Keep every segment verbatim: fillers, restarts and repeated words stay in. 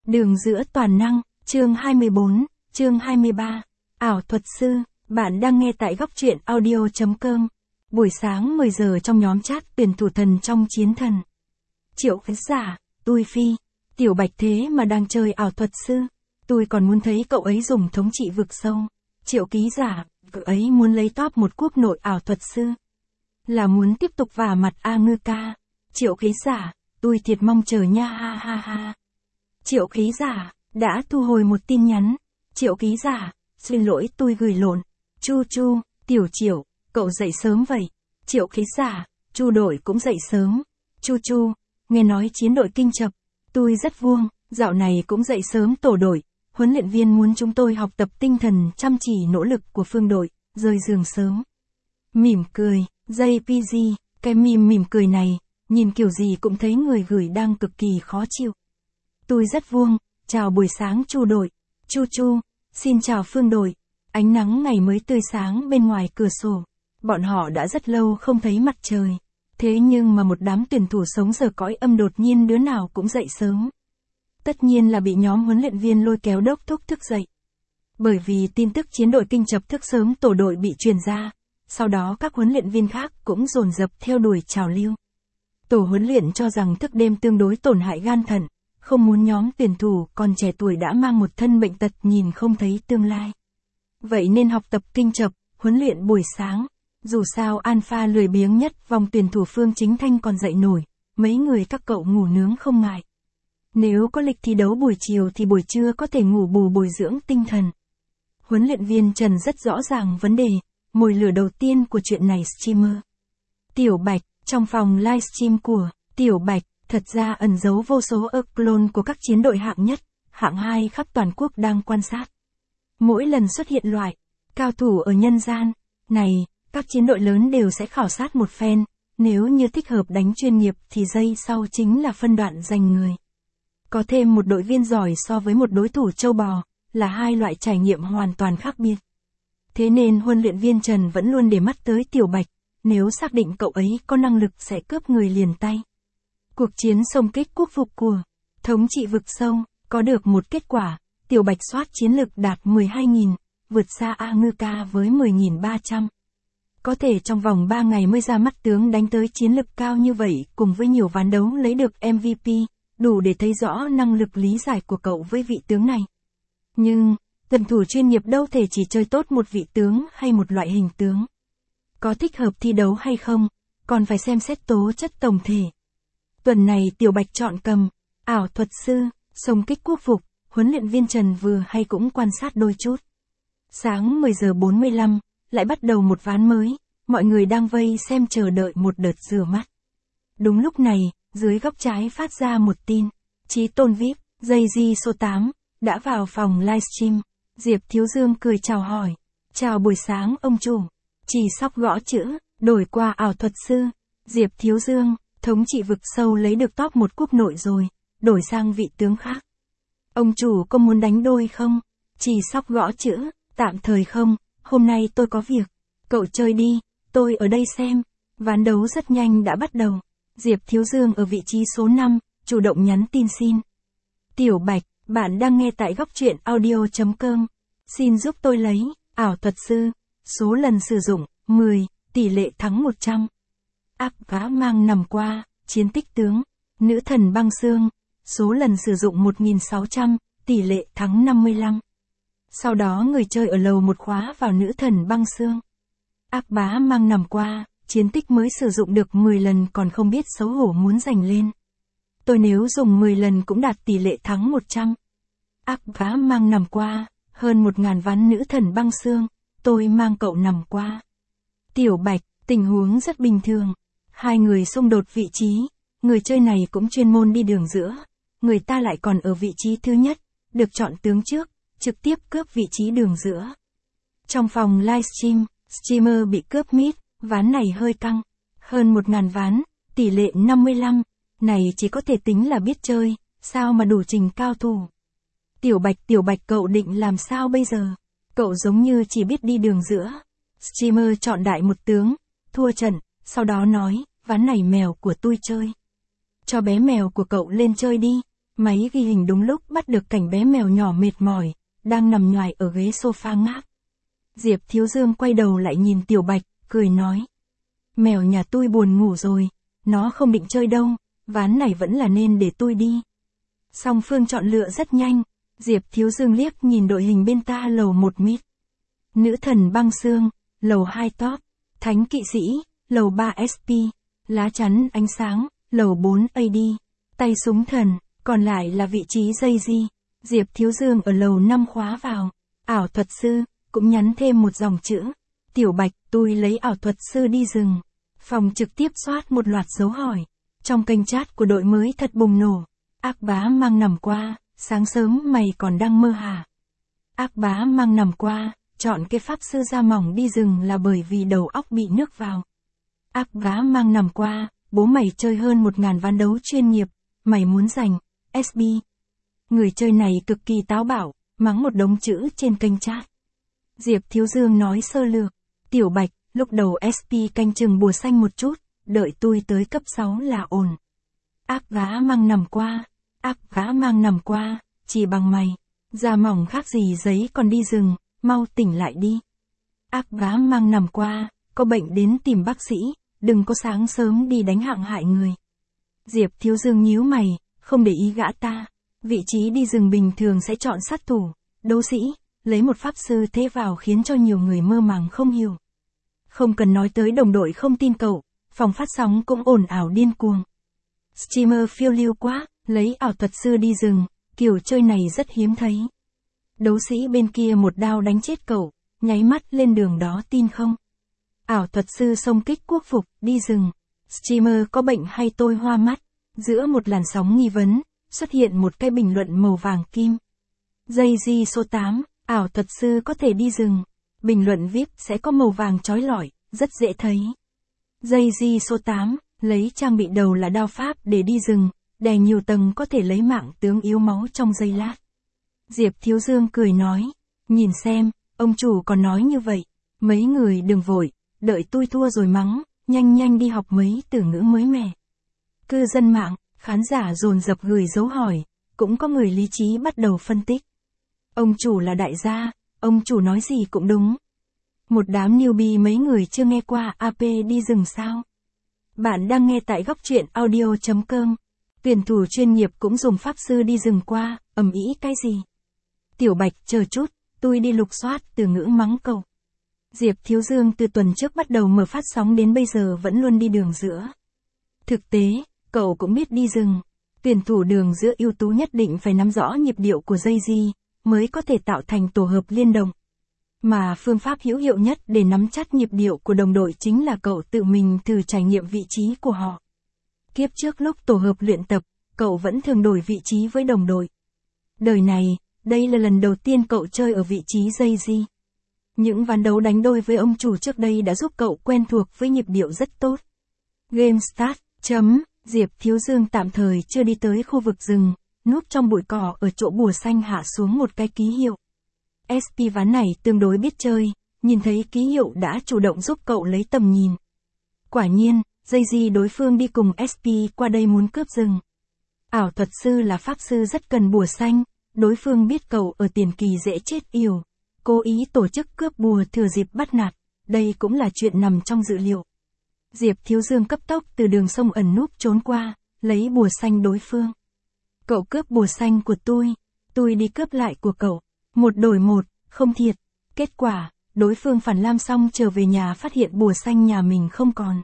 Đường giữa toàn năng, chương hai mươi bốn, chương hai mươi ba. Ảo thuật sư, bạn đang nghe tại góc truyện audio chấm com. Buổi sáng mười giờ trong nhóm chat tuyển thủ thần trong chiến thần. Triệu khán giả, tôi phi, Tiểu Bạch thế mà đang chơi ảo thuật sư. Tôi còn muốn thấy cậu ấy dùng thống trị vực sâu. Triệu ký giả, cậu ấy muốn lấy top một quốc nội ảo thuật sư. Là muốn tiếp tục vả mặt A Ngư ca. Triệu ký giả, tôi thiệt mong chờ nha ha ha ha. Triệu ký giả, đã thu hồi một tin nhắn. Triệu ký giả, xin lỗi tôi gửi lộn. Chu chu, Tiểu Triệu, cậu dậy sớm vậy. Triệu ký giả, Chu đội cũng dậy sớm. Chu chu, nghe nói chiến đội kinh chập. Tôi rất vuông, dạo này cũng dậy sớm tổ đội. Huấn luyện viên muốn chúng tôi học tập tinh thần chăm chỉ nỗ lực của phương đội, rời giường sớm. Mỉm cười, jay pê giê, cái meme mỉm cười này, nhìn kiểu gì cũng thấy người gửi đang cực kỳ khó chịu. Tôi rất vuông, chào buổi sáng Chu đội. Chu chu, xin chào phương đội. Ánh nắng ngày mới tươi sáng bên ngoài cửa sổ. Bọn họ đã rất lâu không thấy mặt trời. Thế nhưng mà một đám tuyển thủ sống giờ cõi âm đột nhiên đứa nào cũng dậy sớm. Tất nhiên là bị nhóm huấn luyện viên lôi kéo đốc thúc thức dậy. Bởi vì tin tức chiến đội kinh chập thức sớm tổ đội bị truyền ra. Sau đó các huấn luyện viên khác cũng dồn dập theo đuổi trào lưu. Tổ huấn luyện cho rằng thức đêm tương đối tổn hại gan thận. Không muốn nhóm tuyển thủ còn trẻ tuổi đã mang một thân bệnh tật nhìn không thấy tương lai. Vậy nên học tập kinh chập, huấn luyện buổi sáng. Dù sao Alpha lười biếng nhất vòng tuyển thủ Phương Chính Thanh còn dậy nổi. Mấy người các cậu ngủ nướng không ngại. Nếu có lịch thi đấu buổi chiều thì buổi trưa có thể ngủ bù bồi dưỡng tinh thần. Huấn luyện viên Trần rất rõ ràng vấn đề, mồi lửa đầu tiên của chuyện này streamer. Tiểu Bạch, trong phòng livestream của Tiểu Bạch, thật ra ẩn giấu vô số ơ clone của các chiến đội hạng nhất, hạng hai khắp toàn quốc đang quan sát. Mỗi lần xuất hiện loại cao thủ ở nhân gian này, các chiến đội lớn đều sẽ khảo sát một phen, nếu như thích hợp đánh chuyên nghiệp thì giây sau chính là phân đoạn giành người. Có thêm một đội viên giỏi so với một đối thủ châu bò, là hai loại trải nghiệm hoàn toàn khác biệt. Thế nên huấn luyện viên Trần vẫn luôn để mắt tới Tiểu Bạch, nếu xác định cậu ấy có năng lực sẽ cướp người liền tay. Cuộc chiến xông kích quốc phục của thống trị vực sâu, có được một kết quả, Tiểu Bạch soát chiến lực đạt mười hai nghìn, vượt xa A Ngư ca với mười nghìn ba trăm. Có thể trong vòng ba ngày mới ra mắt tướng đánh tới chiến lực cao như vậy cùng với nhiều ván đấu lấy được em vê pê, đủ để thấy rõ năng lực lý giải của cậu với vị tướng này. Nhưng, tuyển thủ chuyên nghiệp đâu thể chỉ chơi tốt một vị tướng hay một loại hình tướng. Có thích hợp thi đấu hay không, còn phải xem xét tố chất tổng thể. Tuần này Tiểu Bạch chọn cầm, ảo thuật sư, xông kích quốc phục, huấn luyện viên Trần vừa hay cũng quan sát đôi chút. Sáng mười giờ bốn mươi lăm, lại bắt đầu một ván mới, mọi người đang vây xem chờ đợi một đợt rửa mắt. Đúng lúc này, dưới góc trái phát ra một tin, Chí Tôn vi ai pi, gi gi số tám, đã vào phòng livestream. Diệp Thiếu Dương cười chào hỏi, chào buổi sáng ông chủ, chỉ sóc gõ chữ, đổi qua ảo thuật sư. Diệp Thiếu Dương, thống trị vực sâu lấy được top một quốc nội rồi, đổi sang vị tướng khác. Ông chủ có muốn đánh đôi không? Chỉ sóc gõ chữ, tạm thời không, hôm nay tôi có việc. Cậu chơi đi, tôi ở đây xem. Ván đấu rất nhanh đã bắt đầu. Diệp Thiếu Dương ở vị trí số năm, chủ động nhắn tin xin. Tiểu Bạch, bạn đang nghe tại góc truyện audio chấm com. Xin giúp tôi lấy, ảo thuật sư, số lần sử dụng, mười, tỷ lệ thắng một trăm. Áp vá mang nằm qua, chiến tích tướng, nữ thần băng xương, số lần sử dụng một nghìn sáu trăm, tỷ lệ thắng năm mươi lăm. Sau đó người chơi ở lầu một khóa vào nữ thần băng xương. Áp bá mang nằm qua, chiến tích mới sử dụng được mười lần còn không biết xấu hổ muốn giành lên. Tôi nếu dùng mười lần cũng đạt tỷ lệ thắng một trăm. Áp bá mang nằm qua, hơn một ngàn ván nữ thần băng xương, tôi mang cậu nằm qua. Tiểu Bạch, tình huống rất bình thường. Hai người xung đột vị trí, người chơi này cũng chuyên môn đi đường giữa. Người ta lại còn ở vị trí thứ nhất, được chọn tướng trước, trực tiếp cướp vị trí đường giữa. Trong phòng livestream, streamer bị cướp mid, ván này hơi căng. Hơn một ngàn ván, tỷ lệ năm mươi lăm, này chỉ có thể tính là biết chơi, sao mà đủ trình cao thủ. Tiểu Bạch Tiểu Bạch cậu định làm sao bây giờ? Cậu giống như chỉ biết đi đường giữa. Streamer chọn đại một tướng, thua trận, sau đó nói, ván này mèo của tôi chơi. Cho bé mèo của cậu lên chơi đi. Máy ghi hình đúng lúc bắt được cảnh bé mèo nhỏ mệt mỏi, đang nằm nhoài ở ghế sofa ngáp. Diệp Thiếu Dương quay đầu lại nhìn Tiểu Bạch, cười nói. Mèo nhà tôi buồn ngủ rồi, nó không định chơi đâu, ván này vẫn là nên để tôi đi. Song phương chọn lựa rất nhanh, Diệp Thiếu Dương liếc nhìn đội hình bên ta lầu một mít. Nữ thần băng xương, lầu hai top, thánh kỵ sĩ, lầu ba ét pê, lá chắn ánh sáng, lầu bốn a đê, tay súng thần, còn lại là vị trí dây di. Diệp Thiếu Dương ở lầu năm khóa vào, ảo thuật sư, cũng nhắn thêm một dòng chữ. Tiểu Bạch, tôi lấy ảo thuật sư đi rừng. Phòng trực tiếp soát một loạt dấu hỏi. Trong kênh chat của đội mới thật bùng nổ. Ác bá mang nằm qua, sáng sớm mày còn đang mơ hả? Ác bá mang nằm qua, chọn cái pháp sư da mỏng đi rừng là bởi vì đầu óc bị nước vào. Ác bá mang nằm qua, bố mày chơi hơn một ngàn ván đấu chuyên nghiệp, mày muốn giành, ét bê. Người chơi này cực kỳ táo bạo, mắng một đống chữ trên kênh chat. Diệp Thiếu Dương nói sơ lược. Tiểu Bạch, lúc đầu ét pê canh chừng bùa xanh một chút, đợi tôi tới cấp sáu là ổn. Ác gá mang nằm qua, ác gá mang nằm qua, chỉ bằng mày. Da mỏng khác gì giấy còn đi rừng, mau tỉnh lại đi. Ác gá mang nằm qua, có bệnh đến tìm bác sĩ, đừng có sáng sớm đi đánh hạng hại người. Diệp Thiếu Dương nhíu mày, không để ý gã ta. Vị trí đi rừng bình thường sẽ chọn sát thủ, đấu sĩ, lấy một pháp sư thế vào khiến cho nhiều người mơ màng không hiểu. Không cần nói tới đồng đội không tin cậu, phòng phát sóng cũng ồn ào điên cuồng. Streamer phiêu lưu quá, lấy ảo thuật sư đi rừng, kiểu chơi này rất hiếm thấy. Đấu sĩ bên kia một đao đánh chết cậu, nháy mắt lên đường đó tin không? Ảo thuật sư xông kích quốc phục, đi rừng. Streamer có bệnh hay tôi hoa mắt? Giữa một làn sóng nghi vấn, xuất hiện một cái bình luận màu vàng kim. Dây di số tám, ảo thuật sư có thể đi rừng. Bình luận vê i pê sẽ có màu vàng chói lọi, rất dễ thấy. Dây di số tám, lấy trang bị đầu là đao pháp để đi rừng, đè nhiều tầng có thể lấy mạng tướng yếu máu trong giây lát. Diệp Thiếu Dương cười nói, nhìn xem, ông chủ còn nói như vậy, mấy người đừng vội, đợi tôi thua rồi mắng, nhanh nhanh đi học mấy từ ngữ mới mẻ. Cư dân mạng, khán giả dồn dập gửi dấu hỏi, cũng có người lý trí bắt đầu phân tích. Ông chủ là đại gia, ông chủ nói gì cũng đúng. Một đám newbie mấy người chưa nghe qua a pê đi rừng sao? Bạn đang nghe tại góc truyện audio chấm com. Tuyển thủ chuyên nghiệp cũng dùng pháp sư đi rừng qua, ầm ĩ cái gì? Tiểu Bạch, chờ chút, tôi đi lục soát từ ngữ mắng cậu. Diệp Thiếu Dương từ tuần trước bắt đầu mở phát sóng đến bây giờ vẫn luôn đi đường giữa. Thực tế, cậu cũng biết đi rừng. Tuyển thủ đường giữa ưu tú nhất định phải nắm rõ nhịp điệu của dây di, mới có thể tạo thành tổ hợp liên động. Mà phương pháp hữu hiệu nhất để nắm chắc nhịp điệu của đồng đội chính là cậu tự mình thử trải nghiệm vị trí của họ. Kiếp trước lúc tổ hợp luyện tập, cậu vẫn thường đổi vị trí với đồng đội. Đời này, đây là lần đầu tiên cậu chơi ở vị trí dây di. Những ván đấu đánh đôi với ông chủ trước đây đã giúp cậu quen thuộc với nhịp điệu rất tốt. Game start, chấm, Diệp Thiếu Dương tạm thời chưa đi tới khu vực rừng, núp trong bụi cỏ ở chỗ bùa xanh hạ xuống một cái ký hiệu. ét pê ván này tương đối biết chơi, nhìn thấy ký hiệu đã chủ động giúp cậu lấy tầm nhìn. Quả nhiên, dây di đối phương đi cùng ét pê qua đây muốn cướp rừng. Ảo thuật sư là pháp sư rất cần bùa xanh, đối phương biết cậu ở tiền kỳ dễ chết yểu, cố ý tổ chức cướp bùa thừa dịp bắt nạt, đây cũng là chuyện nằm trong dự liệu. Diệp Thiếu Dương cấp tốc từ đường sông ẩn núp trốn qua, lấy bùa xanh đối phương. Cậu cướp bùa xanh của tôi, tôi đi cướp lại của cậu, một đổi một, không thiệt. Kết quả, đối phương phản lam xong trở về nhà phát hiện bùa xanh nhà mình không còn.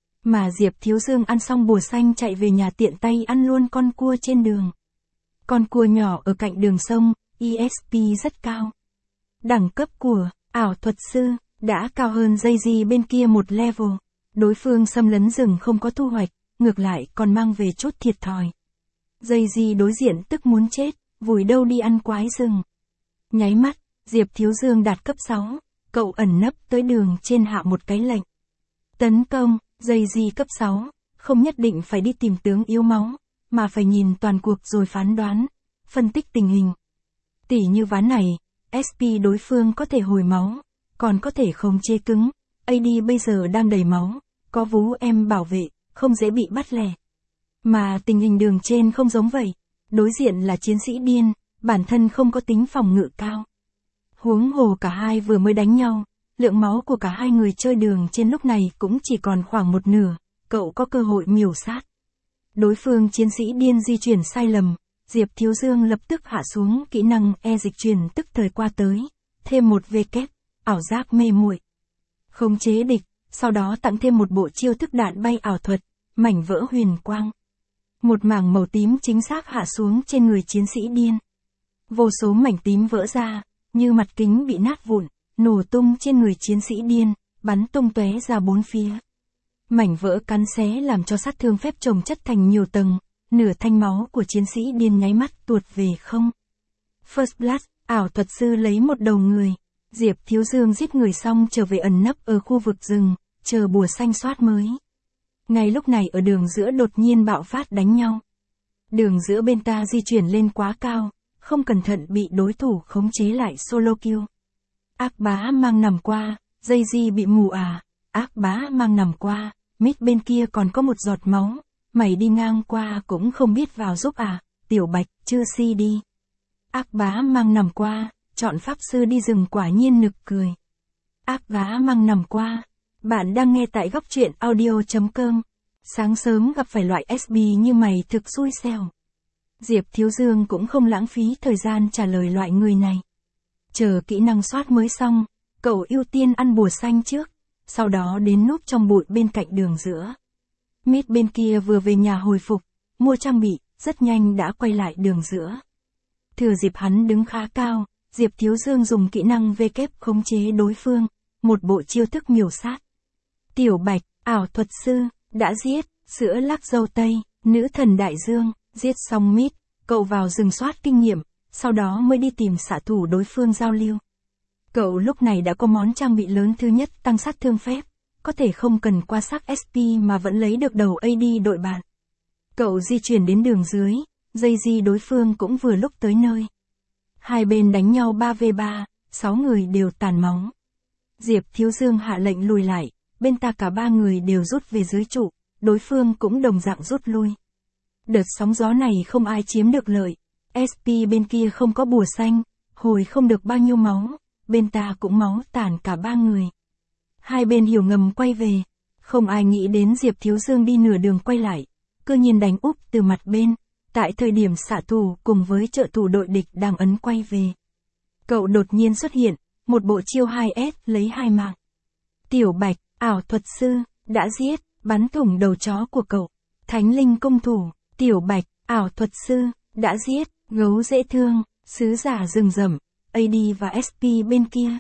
Mà Diệp Thiếu Dương ăn xong bùa xanh chạy về nhà tiện tay ăn luôn con cua trên đường. Con cua nhỏ ở cạnh đường sông, e ét pê rất cao. Đẳng cấp của ảo thuật sư đã cao hơn dây di bên kia một level. Đối phương xâm lấn rừng không có thu hoạch, ngược lại còn mang về chút thiệt thòi. Dây di đối diện tức muốn chết, vùi đâu đi ăn quái rừng. Nháy mắt, Diệp Thiếu Dương đạt cấp sáu, cậu ẩn nấp tới đường trên hạ một cái lệnh. Tấn công, dây di cấp sáu, không nhất định phải đi tìm tướng yếu máu, mà phải nhìn toàn cuộc rồi phán đoán, phân tích tình hình. Tỉ như ván này, ét pê đối phương có thể hồi máu, còn có thể không chế cứng, a đê bây giờ đang đầy máu, có vú em bảo vệ, không dễ bị bắt lẻ. Mà tình hình đường trên không giống vậy. đối diện là chiến sĩ điên, bản thân không có tính phòng ngự cao. Huống hồ cả hai vừa mới đánh nhau, lượng máu của cả hai người chơi đường trên lúc này cũng chỉ còn khoảng một nửa, cậu có cơ hội miểu sát. Đối phương chiến sĩ điên di chuyển sai lầm, Diệp Thiếu Dương lập tức hạ xuống kỹ năng e dịch chuyển tức thời qua tới, thêm một vê kép, ảo giác mê muội. Khống chế địch, sau đó tặng thêm một bộ chiêu thức đạn bay ảo thuật, mảnh vỡ huyền quang. Một mảng màu tím chính xác hạ xuống trên người chiến sĩ điên. Vô số mảnh tím vỡ ra, như mặt kính bị nát vụn, nổ tung trên người chiến sĩ điên, bắn tung tóe ra bốn phía. Mảnh vỡ cắn xé làm cho sát thương phép chồng chất thành nhiều tầng, nửa thanh máu của chiến sĩ điên nháy mắt tuột về không. First Blood, ảo thuật sư lấy một đầu người. Diệp Thiếu Dương giết người xong trở về ẩn nấp ở khu vực rừng, chờ bùa xanh soát mới. Ngay lúc này ở đường giữa đột nhiên bạo phát đánh nhau. Đường giữa bên ta di chuyển lên quá cao, không cẩn thận bị đối thủ khống chế lại solo kill. Ác bá mang nằm qua, dây di bị mù à, ác bá mang nằm qua, mít bên kia còn có một giọt máu, mày đi ngang qua cũng không biết vào giúp à, tiểu bạch, chưa si đi. Ác bá mang nằm qua, chọn pháp sư đi rừng quả nhiên nực cười. Ác bá mang nằm qua, bạn đang nghe tại góc truyện audio chấm com. Sáng sớm gặp phải loại ét bê như mày thực xui xẻo. Diệp Thiếu Dương cũng không lãng phí thời gian trả lời loại người này. Chờ kỹ năng soát mới xong, cậu ưu tiên ăn bùa xanh trước, sau đó đến núp trong bụi bên cạnh đường giữa. Mít bên kia vừa về nhà hồi phục, mua trang bị, rất nhanh đã quay lại đường giữa. Thừa dịp hắn đứng khá cao, Diệp Thiếu Dương dùng kỹ năng vê kép khống chế đối phương, một bộ chiêu thức miểu sát. Tiểu Bạch, ảo thuật sư, đã giết, sữa lắc dâu tây, nữ thần đại dương, giết xong mít, cậu vào rừng soát kinh nghiệm, sau đó mới đi tìm xạ thủ đối phương giao lưu. Cậu lúc này đã có món trang bị lớn thứ nhất tăng sát thương phép, có thể không cần qua sắc ét pê mà vẫn lấy được đầu a đê đội bạn. Cậu di chuyển đến đường dưới, dây di đối phương cũng vừa lúc tới nơi. Hai bên đánh nhau ba vs ba, sáu người đều tàn máu. Diệp Thiếu Dương hạ lệnh lùi lại, bên ta cả ba người đều rút về dưới trụ, đối phương cũng đồng dạng rút lui. Đợt sóng gió này không ai chiếm được lợi, ét pê bên kia không có bùa xanh, hồi không được bao nhiêu máu, bên ta cũng máu tàn cả ba người. Hai bên hiểu ngầm quay về, không ai nghĩ đến Diệp Thiếu Dương đi nửa đường quay lại, cơ nhiên đánh úp từ mặt bên, tại thời điểm xạ thủ cùng với trợ thủ đội địch đang ấn quay về. Cậu đột nhiên xuất hiện, một bộ chiêu hai S lấy hai mạng. Tiểu Bạch, ảo thuật sư, đã giết, bắn thủng đầu chó của cậu. Thánh linh công thủ, Tiểu Bạch, ảo thuật sư, đã giết, gấu dễ thương, sứ giả rừng rậm, a đê và ét pê bên kia.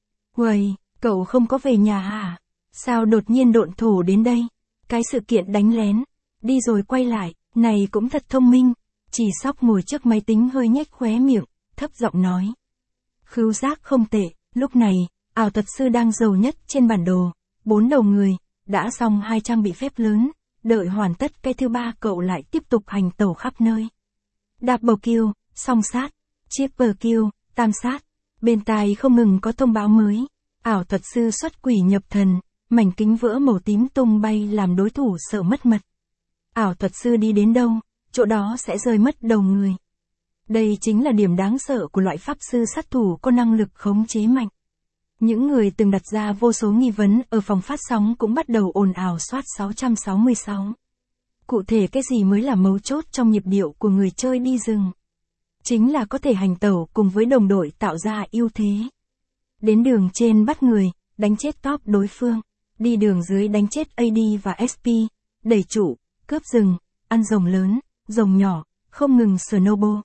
Uầy, cậu không có về nhà hả? Sao đột nhiên độn thổ đến đây? Cái sự kiện đánh lén, đi rồi quay lại, này cũng thật thông minh. Chỉ Sóc ngồi trước máy tính hơi nhếch khóe miệng, thấp giọng nói. Khứu giác không tệ, lúc này, ảo thuật sư đang giàu nhất trên bản đồ, bốn đầu người, đã xong hai trang bị phép lớn, đợi hoàn tất cái thứ ba cậu lại tiếp tục hành tẩu khắp nơi. Double kill, song sát, triple kill, tam sát, bên tai không ngừng có thông báo mới, ảo thuật sư xuất quỷ nhập thần, mảnh kính vỡ màu tím tung bay làm đối thủ sợ mất mật. Ảo thuật sư đi đến đâu, chỗ đó sẽ rơi mất đầu người. Đây chính là điểm đáng sợ của loại pháp sư sát thủ có năng lực khống chế mạnh. Những người từng đặt ra vô số nghi vấn ở phòng phát sóng cũng bắt đầu ồn ào soát sáu trăm sáu mươi sáu. Cụ thể cái gì mới là mấu chốt trong nhịp điệu của người chơi đi rừng? Chính là có thể hành tẩu cùng với đồng đội tạo ra ưu thế. Đến đường trên bắt người, đánh chết top đối phương. Đi đường dưới đánh chết a đê và ét pê, đẩy trụ, cướp rừng, ăn rồng lớn, rồng nhỏ, không ngừng snowball.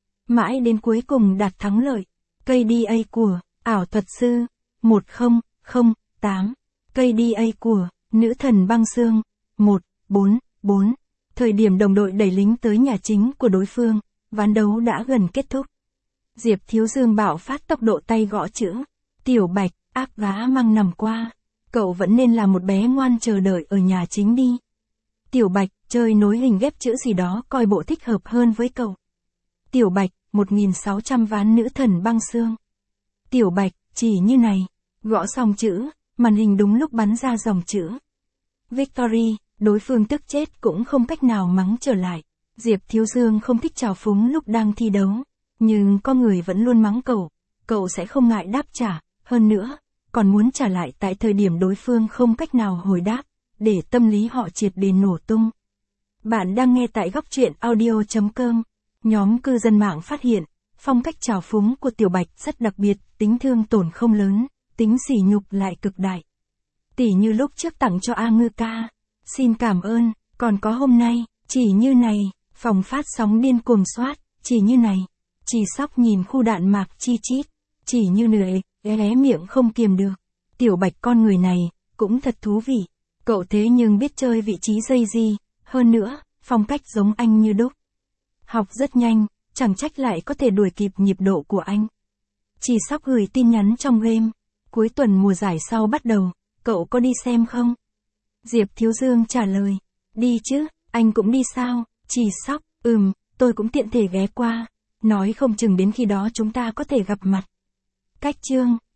Mãi đến cuối cùng đạt thắng lợi. Cây đê a của, ảo thuật sư, một không không tám. Cây đê a của, nữ thần băng xương, một bốn bốn. Thời điểm đồng đội đẩy lính tới nhà chính của đối phương, ván đấu đã gần kết thúc. Diệp Thiếu Dương bạo phát tốc độ tay gõ chữ. Tiểu Bạch, ác gá măng nằm qua. Cậu vẫn nên là một bé ngoan chờ đợi ở nhà chính đi. Tiểu Bạch, chơi nối hình ghép chữ gì đó coi bộ thích hợp hơn với cậu. Tiểu Bạch, một nghìn sáu trăm ván nữ thần băng xương. Tiểu Bạch, chỉ như này. Gõ xong chữ, màn hình đúng lúc bắn ra dòng chữ. Victory, đối phương tức chết cũng không cách nào mắng trở lại. Diệp Thiếu Dương không thích trào phúng lúc đang thi đấu, nhưng có người vẫn luôn mắng cậu, cậu sẽ không ngại đáp trả, hơn nữa, còn muốn trả lại tại thời điểm đối phương không cách nào hồi đáp, để tâm lý họ triệt để nổ tung. Bạn đang nghe tại góc truyện audio chấm com. Nhóm cư dân mạng phát hiện, phong cách trào phúng của Tiểu Bạch rất đặc biệt, tính thương tổn không lớn, tính sỉ nhục lại cực đại. Tỉ như lúc trước tặng cho A Ngư ca, xin cảm ơn, còn có hôm nay, chỉ như này, phòng phát sóng điên cuồng soát, chỉ như này, chỉ sóc nhìn khu đạn mạc chi chít, chỉ như nười, é miệng không kiềm được. Tiểu Bạch con người này, cũng thật thú vị, cậu thế nhưng biết chơi vị trí dây gì, hơn nữa, phong cách giống anh như đúc. Học rất nhanh, chẳng trách lại có thể đuổi kịp nhịp độ của anh. Chỉ sóc gửi tin nhắn trong game, cuối tuần mùa giải sau bắt đầu, cậu có đi xem không? Diệp Thiếu Dương trả lời, đi chứ, anh cũng đi sao? Chỉ sóc, ừm, tôi cũng tiện thể ghé qua, nói không chừng đến khi đó chúng ta có thể gặp mặt. Cách chương